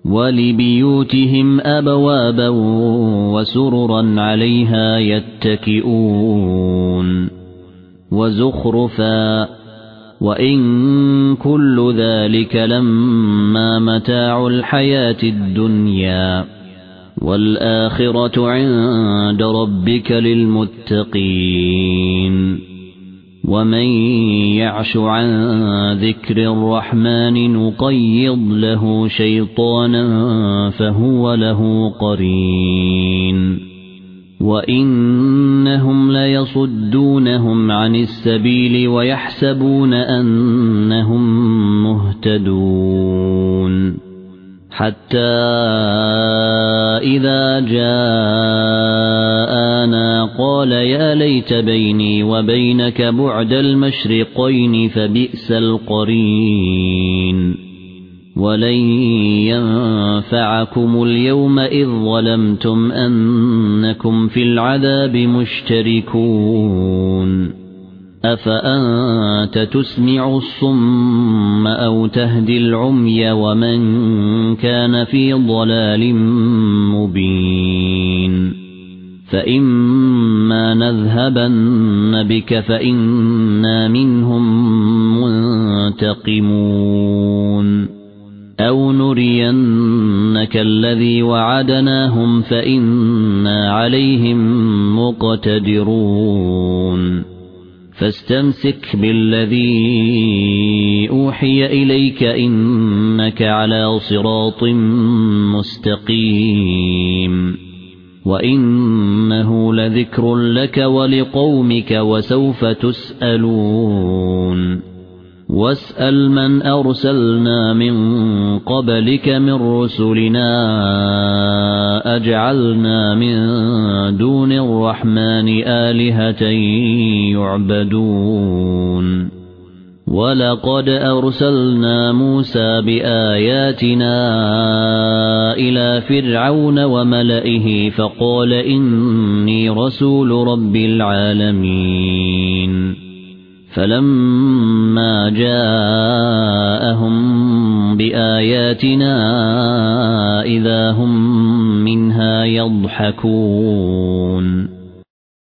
ولبيوتهم أبوابا وسررا عليها يتكئون وزخرفا وإن كل ذلك لما متاع الحياة الدنيا والآخرة عند ربك للمتقين ومن يعش عن ذكر الرحمن نقيض له شيطانا فهو له قرين وإنهم ليصدونهم عن السبيل ويحسبون أنهم مهتدون حتى إذا جاءنا قال يا ليت بيني وبينك بعد المشرقين فبئس القرين ولن ينفعكم اليوم إذ ظلمتم أنكم في العذاب مشتركون أفأنت تسمع الصم أو تهدي العمي ومن كان في ضلال مبين فإما نذهبن بك فإنا منهم منتقمون أو نرينك الذي وعدناهم فإنا عليهم مقتدرون فاستمسك بالذي أوحي إليك إنك على صراط مستقيم وإنه لذكر لك ولقومك وسوف تسألون واسأل من أرسلنا من قبلك من رسلنا أجعلنا من دون الرحمن آلهة يعبدون ولقد أرسلنا موسى بآياتنا إلى فرعون وملئه فقال إني رسول رب العالمين فلما جاءهم بآياتنا إذا هم منها يضحكون